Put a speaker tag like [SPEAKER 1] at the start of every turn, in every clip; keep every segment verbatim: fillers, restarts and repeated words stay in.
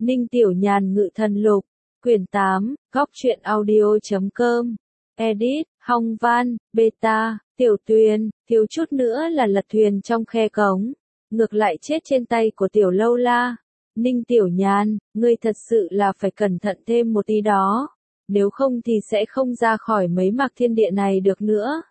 [SPEAKER 1] Ninh Tiểu Nhàn Ngự Thần Lục, quyển tám, góc truyện audio chấm com, edit, Hong Văn, beta, Tiểu Tuyền, thiếu chút nữa là lật thuyền trong khe cống, ngược lại chết trên tay của Tiểu Lâu La. Ninh Tiểu Nhàn, ngươi thật sự là phải cẩn thận thêm một tí đó, nếu không thì sẽ không ra khỏi mấy mạc thiên địa này được nữa.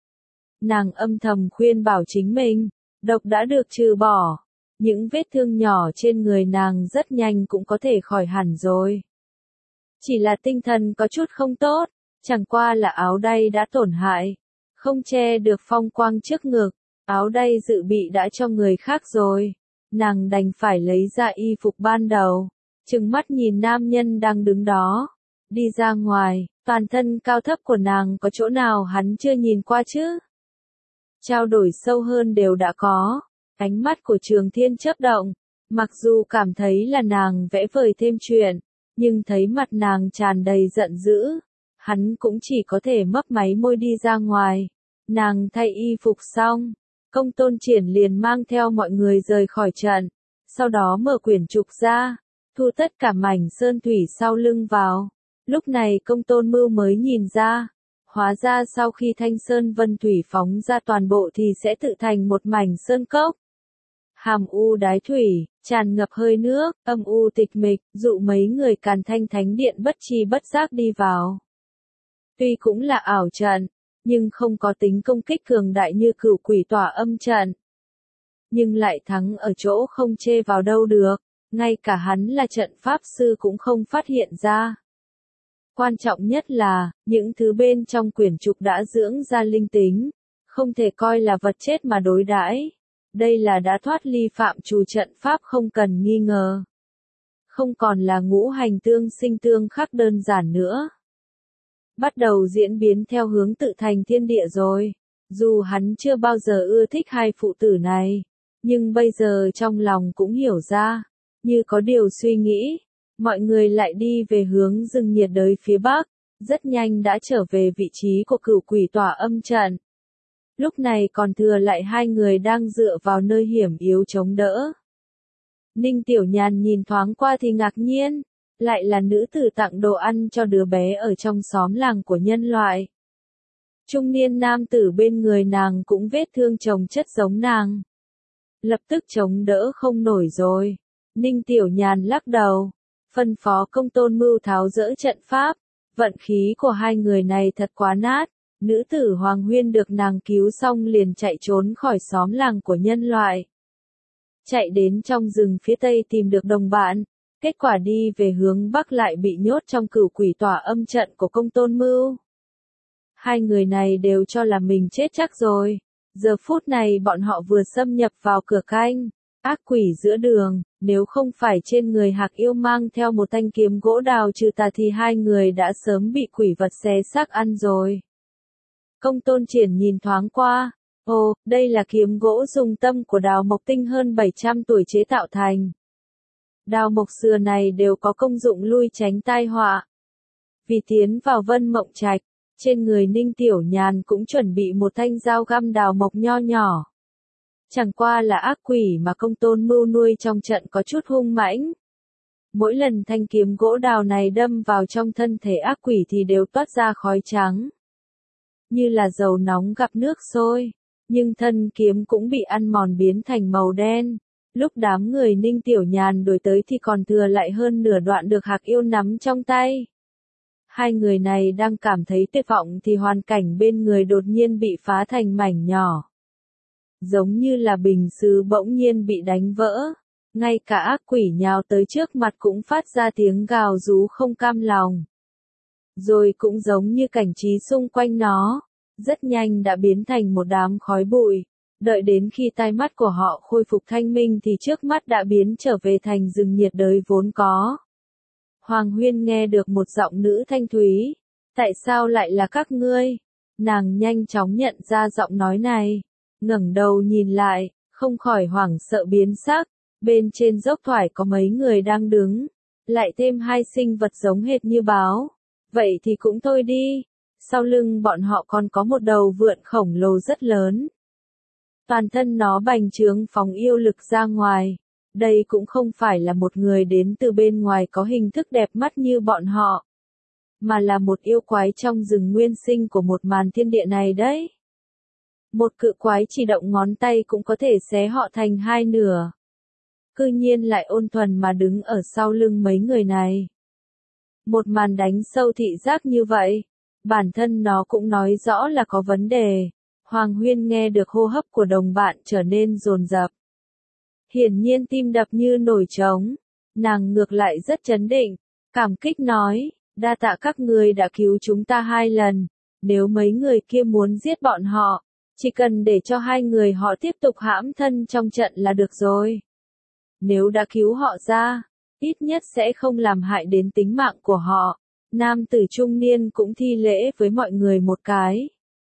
[SPEAKER 1] Nàng âm thầm khuyên bảo chính mình, độc đã được trừ bỏ, những vết thương nhỏ trên người nàng rất nhanh cũng có thể khỏi hẳn rồi. Chỉ là tinh thần có chút không tốt, chẳng qua là áo đay đã tổn hại, không che được phong quang trước ngực, áo đay dự bị đã cho người khác rồi. Nàng đành phải lấy ra y phục ban đầu, trừng mắt nhìn nam nhân đang đứng đó, đi ra ngoài, toàn thân cao thấp của nàng có chỗ nào hắn chưa nhìn qua chứ? Trao đổi sâu hơn đều đã có, ánh mắt của Trường Thiên chớp động, mặc dù cảm thấy là nàng vẽ vời thêm chuyện, nhưng thấy mặt nàng tràn đầy giận dữ, hắn cũng chỉ có thể mấp máy môi đi ra ngoài. Nàng thay y phục xong, Công Tôn Triển liền mang theo mọi người rời khỏi trận, sau đó mở quyển trục ra, thu tất cả mảnh sơn thủy sau lưng vào. Lúc này Công Tôn Mưu mới nhìn ra, hóa ra sau khi thanh sơn vân thủy phóng ra toàn bộ thì sẽ tự thành một mảnh sơn cốc. Hàm u đái thủy, tràn ngập hơi nước, âm u tịch mịch, dụ mấy người Càn Thanh Thánh Điện bất tri bất giác đi vào. Tuy cũng là ảo trận, nhưng không có tính công kích cường đại như Cửu Quỷ Tỏa Âm trận. Nhưng lại thắng ở chỗ không chê vào đâu được, ngay cả hắn là trận pháp sư cũng không phát hiện ra. Quan trọng nhất là, những thứ bên trong quyển trục đã dưỡng ra linh tính, không thể coi là vật chết mà đối đãi. Đây là đã thoát ly phạm trù trận pháp không cần nghi ngờ. Không còn là ngũ hành tương sinh tương khắc đơn giản nữa. Bắt đầu diễn biến theo hướng tự thành thiên địa rồi. Dù hắn chưa bao giờ ưa thích hai phụ tử này, nhưng bây giờ trong lòng cũng hiểu ra, như có điều suy nghĩ, mọi người lại đi về hướng rừng nhiệt đới phía bắc, rất nhanh đã trở về vị trí của Cửu Quỷ Tỏa Âm trận. Lúc này còn thừa lại hai người đang dựa vào nơi hiểm yếu chống đỡ. Ninh Tiểu Nhàn nhìn thoáng qua thì ngạc nhiên, lại là nữ tử tặng đồ ăn cho đứa bé ở trong xóm làng của nhân loại. Trung niên nam tử bên người nàng cũng vết thương chồng chất giống nàng. Lập tức chống đỡ không nổi rồi. Ninh Tiểu Nhàn lắc đầu, phân phó Công Tôn Mưu tháo dỡ trận pháp. Vận khí của hai người này thật quá nát. Nữ tử Hoàng Huyên được nàng cứu xong liền chạy trốn khỏi xóm làng của nhân loại. Chạy đến trong rừng phía tây tìm được đồng bạn, kết quả đi về hướng bắc lại bị nhốt trong Cửu Quỷ Tỏa Âm trận của Công Tôn Mưu. Hai người này đều cho là mình chết chắc rồi. Giờ phút này bọn họ vừa xâm nhập vào cửa canh, ác quỷ giữa đường, nếu không phải trên người Hạc Yêu mang theo một thanh kiếm gỗ đào trừ tà thì hai người đã sớm bị quỷ vật xé xác ăn rồi. Công Tôn Triển nhìn thoáng qua, ồ, đây là kiếm gỗ dùng tâm của đào mộc tinh hơn bảy trăm tuổi chế tạo thành. Đào mộc xưa này đều có công dụng lui tránh tai họa. Vì tiến vào Vân Mộng Trạch, trên người Ninh Tiểu Nhàn cũng chuẩn bị một thanh dao găm đào mộc nho nhỏ. Chẳng qua là ác quỷ mà Công Tôn Mưu nuôi trong trận có chút hung mãnh. Mỗi lần thanh kiếm gỗ đào này đâm vào trong thân thể ác quỷ thì đều toát ra khói trắng. Như là dầu nóng gặp nước sôi, nhưng thân kiếm cũng bị ăn mòn biến thành màu đen. Lúc đám người Ninh Tiểu Nhàn đuổi tới thì còn thừa lại hơn nửa đoạn được Hạc Yêu nắm trong tay. Hai người này đang cảm thấy tuyệt vọng thì hoàn cảnh bên người đột nhiên bị phá thành mảnh nhỏ. Giống như là bình sứ bỗng nhiên bị đánh vỡ. Ngay cả ác quỷ nhào tới trước mặt cũng phát ra tiếng gào rú không cam lòng. Rồi cũng giống như cảnh trí xung quanh nó, rất nhanh đã biến thành một đám khói bụi. Đợi đến khi tai mắt của họ khôi phục thanh minh thì trước mắt đã biến trở về thành rừng nhiệt đới vốn có. Hoàng Huyên nghe được một giọng nữ thanh thúy. Tại sao lại là các ngươi? Nàng nhanh chóng nhận ra giọng nói này. Ngẩng đầu nhìn lại, không khỏi hoảng sợ biến sắc. Bên trên dốc thoải có mấy người đang đứng. Lại thêm hai sinh vật giống hệt như báo. Vậy thì cũng thôi đi. Sau lưng bọn họ còn có một đầu vượn khổng lồ rất lớn. Toàn thân nó bành trướng phóng yêu lực ra ngoài. Đây cũng không phải là một người đến từ bên ngoài có hình thức đẹp mắt như bọn họ, mà là một yêu quái trong rừng nguyên sinh của một màn thiên địa này đấy. Một cự quái chỉ động ngón tay cũng có thể xé họ thành hai nửa. Cư nhiên lại ôn thuần mà đứng ở sau lưng mấy người này. Một màn đánh sâu thị giác như vậy, bản thân nó cũng nói rõ là có vấn đề. Hoàng Huyên nghe được hô hấp của đồng bạn trở nên dồn dập. Hiển nhiên tim đập như nổi trống, nàng ngược lại rất trấn định, cảm kích nói, đa tạ các người đã cứu chúng ta hai lần, nếu mấy người kia muốn giết bọn họ, chỉ cần để cho hai người họ tiếp tục hãm thân trong trận là được rồi. Nếu đã cứu họ ra, ít nhất sẽ không làm hại đến tính mạng của họ. Nam tử trung niên cũng thi lễ với mọi người một cái.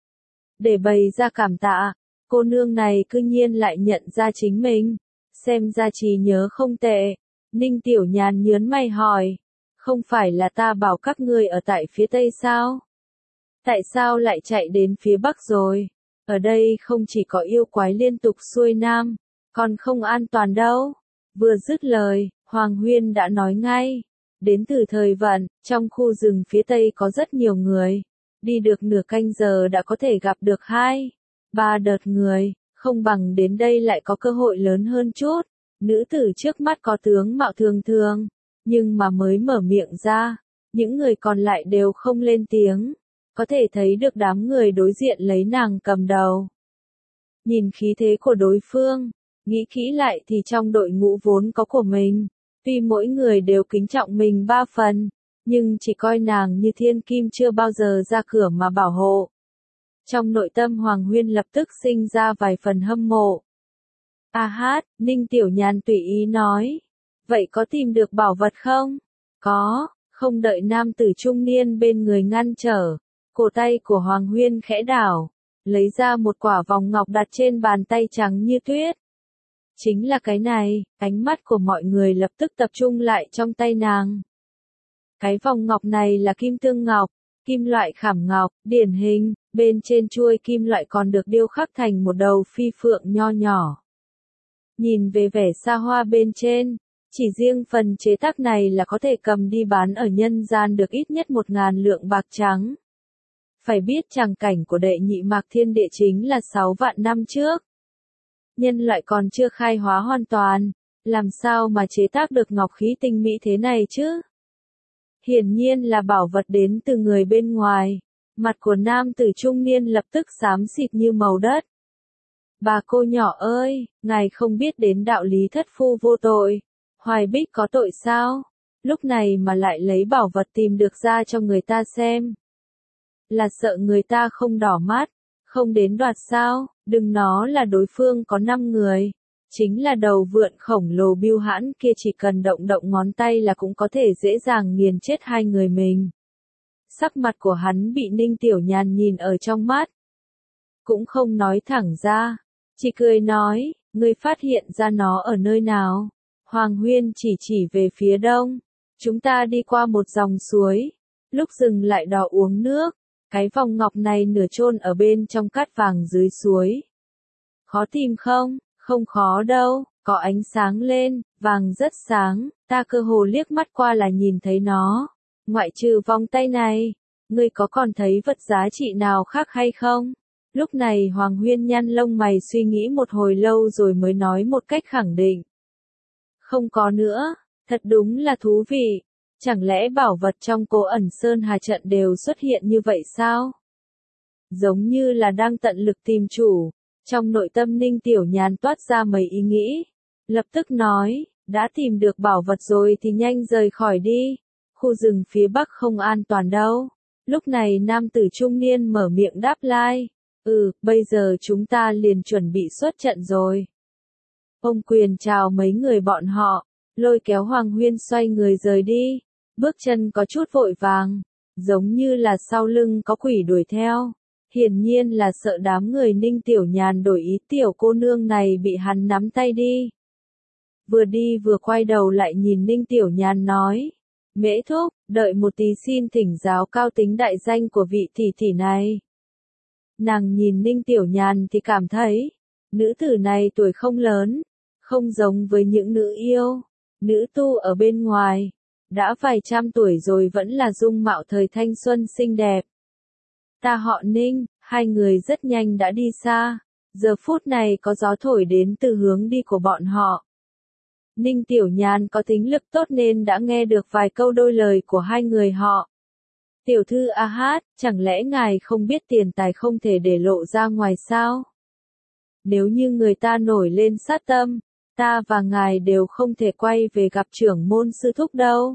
[SPEAKER 1] Để bày ra cảm tạ, cô nương này cư nhiên lại nhận ra chính mình. Xem ra trí nhớ không tệ. Ninh Tiểu Nhàn nhớn mày hỏi. Không phải là ta bảo các ngươi ở tại phía tây sao? Tại sao lại chạy đến phía bắc rồi? Ở đây không chỉ có yêu quái liên tục xuôi nam, còn không an toàn đâu. Vừa dứt lời, Hoàng Huyên đã nói ngay. Đến từ thời vận, trong khu rừng phía tây có rất nhiều người. Đi được nửa canh giờ đã có thể gặp được hai, ba đợt người, không bằng đến đây lại có cơ hội lớn hơn chút. Nữ tử trước mắt có tướng mạo thường thường, nhưng mà mới mở miệng ra, những người còn lại đều không lên tiếng. Có thể thấy được đám người đối diện lấy nàng cầm đầu. Nhìn khí thế của đối phương, nghĩ kỹ lại thì trong đội ngũ vốn có của mình, tuy mỗi người đều kính trọng mình ba phần, nhưng chỉ coi nàng như thiên kim chưa bao giờ ra cửa mà bảo hộ. Trong nội tâm Hoàng Huyên lập tức sinh ra vài phần hâm mộ. A hát, Ninh Tiểu Nhàn tùy ý nói. Vậy có tìm được bảo vật không? Có, không đợi nam tử trung niên bên người ngăn trở. Cổ tay của Hoàng Huyên khẽ đảo, lấy ra một quả vòng ngọc đặt trên bàn tay trắng như tuyết. Chính là cái này, ánh mắt của mọi người lập tức tập trung lại trong tay nàng. Cái vòng ngọc này là kim tương ngọc, kim loại khảm ngọc, điển hình, bên trên chuôi kim loại còn được điêu khắc thành một đầu phi phượng nho nhỏ. Nhìn về vẻ xa hoa bên trên, chỉ riêng phần chế tác này là có thể cầm đi bán ở nhân gian được ít nhất một ngàn lượng bạc trắng. Phải biết tràng cảnh của đệ nhị mạc thiên địa chính là sáu vạn năm trước. Nhân loại còn chưa khai hóa hoàn toàn, làm sao mà chế tác được ngọc khí tinh mỹ thế này chứ? Hiển nhiên là bảo vật đến từ người bên ngoài. Mặt của nam tử trung niên lập tức xám xịt như màu đất. Bà cô nhỏ ơi, ngài không biết đến đạo lý thất phu vô tội. Hoài Bích có tội sao? Lúc này mà lại lấy bảo vật tìm được ra cho người ta xem. Là sợ người ta không đỏ mắt, không đến đoạt sao? Đừng nó là đối phương có năm người. Chính là đầu vượn khổng lồ bưu hãn kia chỉ cần động động ngón tay là cũng có thể dễ dàng nghiền chết hai người mình. Sắc mặt của hắn bị Ninh Tiểu Nhàn nhìn ở trong mắt. Cũng không nói thẳng ra, chỉ cười nói, ngươi phát hiện ra nó ở nơi nào? Hoàng Huyên chỉ chỉ về phía đông. Chúng ta đi qua một dòng suối, lúc dừng lại đò uống nước. Cái vòng ngọc này nửa chôn ở bên trong cát vàng dưới suối. Khó tìm không? Không khó đâu, có ánh sáng lên, vàng rất sáng, ta cơ hồ liếc mắt qua là nhìn thấy nó. Ngoại trừ vòng tay này, ngươi có còn thấy vật giá trị nào khác hay không? Lúc này Hoàng Huyên nhăn lông mày suy nghĩ một hồi lâu rồi mới nói một cách khẳng định. Không có nữa, thật đúng là thú vị. Chẳng lẽ bảo vật trong Cố Ẩn Sơn Hà trận đều xuất hiện như vậy sao? Giống như là đang tận lực tìm chủ. Trong nội tâm Ninh Tiểu Nhàn toát ra mấy ý nghĩ. Lập tức nói, đã tìm được bảo vật rồi thì nhanh rời khỏi đi. Khu rừng phía bắc không an toàn đâu. Lúc này nam tử trung niên mở miệng đáp lai. Ừ, bây giờ chúng ta liền chuẩn bị xuất trận rồi. Ông quyền chào mấy người bọn họ, lôi kéo Hoàng Huyên xoay người rời đi. Bước chân có chút vội vàng, giống như là sau lưng có quỷ đuổi theo. Hiển nhiên là sợ đám người Ninh Tiểu Nhàn đổi ý tiểu cô nương này bị hắn nắm tay đi. Vừa đi vừa quay đầu lại nhìn Ninh Tiểu Nhàn nói. Mễ thúc, đợi một tí xin thỉnh giáo cao tính đại danh của vị tỷ tỷ này. Nàng nhìn Ninh Tiểu Nhàn thì cảm thấy, nữ tử này tuổi không lớn, Không giống với những nữ yêu, nữ tu ở bên ngoài, đã vài trăm tuổi rồi vẫn là dung mạo thời thanh xuân xinh đẹp. Ta họ Ninh, hai người rất nhanh đã đi xa, giờ phút này có gió thổi đến từ hướng đi của bọn họ. Ninh Tiểu Nhàn có tính lực tốt nên đã nghe được vài câu đôi lời của hai người họ. Tiểu thư A Hát, chẳng lẽ ngài không biết tiền tài không thể để lộ ra ngoài sao? Nếu như người ta nổi lên sát tâm, ta và ngài đều không thể quay về gặp trưởng môn sư thúc đâu.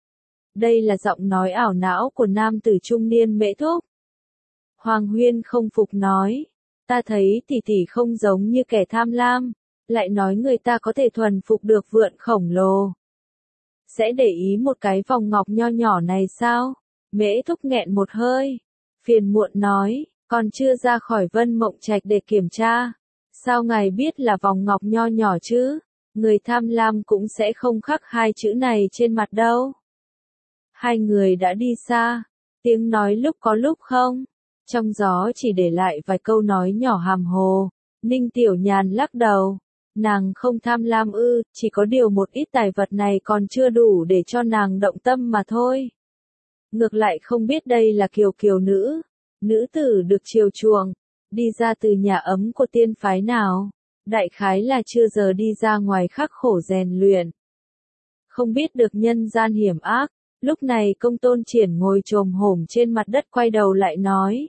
[SPEAKER 1] Đây là giọng nói ảo não của nam tử trung niên Mễ Thúc. Hoàng Huyên không phục nói, ta thấy tỷ tỷ không giống như kẻ tham lam, lại nói người ta có thể thuần phục được vượn khổng lồ. Sẽ để ý một cái vòng ngọc nho nhỏ này sao? Mễ Thúc nghẹn một hơi, phiền muộn nói, còn chưa ra khỏi Vân Mộng Trạch để kiểm tra. Sao ngài biết là vòng ngọc nho nhỏ chứ? Người tham lam cũng sẽ không khắc hai chữ này trên mặt đâu. Hai người đã đi xa, tiếng nói lúc có lúc không. Trong gió chỉ để lại vài câu nói nhỏ hàm hồ. Ninh Tiểu Nhàn lắc đầu. Nàng không tham lam ư, chỉ có điều một ít tài vật này còn chưa đủ để cho nàng động tâm mà thôi. Ngược lại không biết đây là kiều kiều nữ, nữ tử được chiều chuộng, đi ra từ nhà ấm của tiên phái nào, đại khái là chưa giờ đi ra ngoài khắc khổ rèn luyện. Không biết được nhân gian hiểm ác, lúc này Công Tôn Triển ngồi chồm hổm trên mặt đất quay đầu lại nói.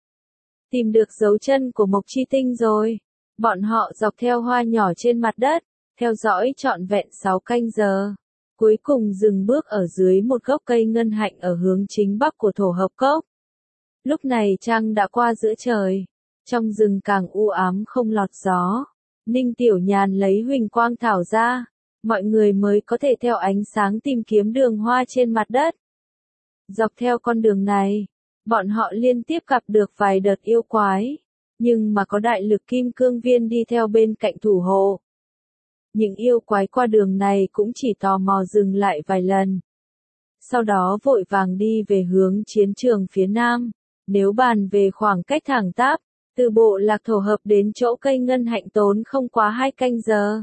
[SPEAKER 1] Tìm được dấu chân của Mộc Chi Tinh rồi. Bọn họ dọc theo hoa nhỏ trên mặt đất, theo dõi trọn vẹn sáu canh giờ. Cuối cùng dừng bước ở dưới một gốc cây ngân hạnh ở hướng chính bắc của thổ hợp cốc. Lúc này trăng đã qua giữa trời, trong rừng càng u ám không lọt gió. Ninh Tiểu Nhàn lấy huỳnh quang thảo ra, mọi người mới có thể theo ánh sáng tìm kiếm đường hoa trên mặt đất. Dọc theo con đường này, bọn họ liên tiếp gặp được vài đợt yêu quái, nhưng mà có đại lực kim cương viên đi theo bên cạnh thủ hộ. Những yêu quái qua đường này cũng chỉ tò mò dừng lại vài lần. Sau đó vội vàng đi về hướng chiến trường phía nam. Nếu bàn về khoảng cách thẳng tắp, từ bộ lạc thổ hợp đến chỗ cây ngân hạnh tốn không quá hai canh giờ.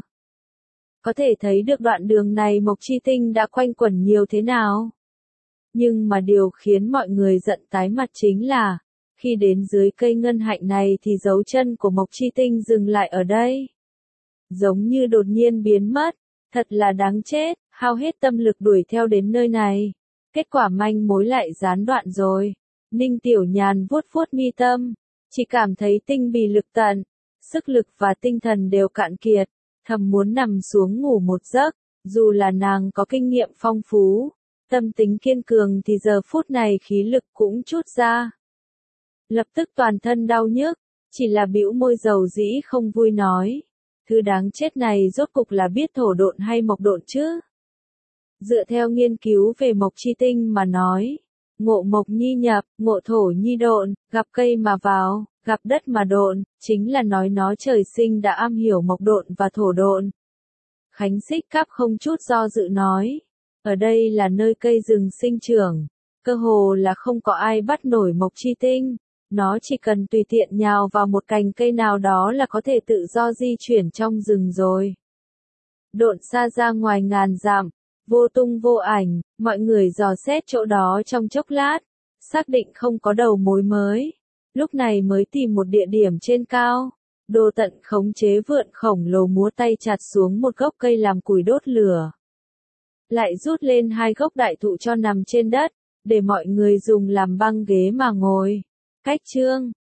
[SPEAKER 1] Có thể thấy được đoạn đường này Mộc Chi Tinh đã quanh quẩn nhiều thế nào. Nhưng mà điều khiến mọi người giận tái mặt chính là, khi đến dưới cây ngân hạnh này thì dấu chân của Mộc Chi Tinh dừng lại ở đây. Giống như đột nhiên biến mất, thật là đáng chết, hao hết tâm lực đuổi theo đến nơi này. Kết quả manh mối lại gián đoạn rồi. Ninh Tiểu Nhàn vuốt vuốt mi tâm, chỉ cảm thấy tinh bì lực tận, sức lực và tinh thần đều cạn kiệt, thầm muốn nằm xuống ngủ một giấc, dù là nàng có kinh nghiệm phong phú, tâm tính kiên cường thì giờ phút này khí lực cũng chút ra. Lập tức toàn thân đau nhức, chỉ là bĩu môi dầu dĩ không vui nói, thứ đáng chết này rốt cục là biết thổ độn hay mộc độn chứ? Dựa theo nghiên cứu về Mộc Chi Tinh mà nói, ngộ mộc nhi nhập, ngộ thổ nhi độn, gặp cây mà vào, gặp đất mà độn, chính là nói nó trời sinh đã am hiểu mộc độn và thổ độn. Khánh Xích Cáp không chút do dự nói, ở đây là nơi cây rừng sinh trưởng, cơ hồ là không có ai bắt nổi Mộc Chi Tinh, nó chỉ cần tùy tiện nhào vào một cành cây nào đó là có thể tự do di chuyển trong rừng rồi. Độn xa ra ngoài ngàn dặm, vô tung vô ảnh, mọi người dò xét chỗ đó trong chốc lát, xác định không có đầu mối mới, lúc này mới tìm một địa điểm trên cao. Đồ Tận khống chế vượn khổng lồ múa tay chặt xuống một gốc cây làm củi đốt lửa. Lại rút lên hai gốc đại thụ cho nằm trên đất, để mọi người dùng làm băng ghế mà ngồi. Cách chương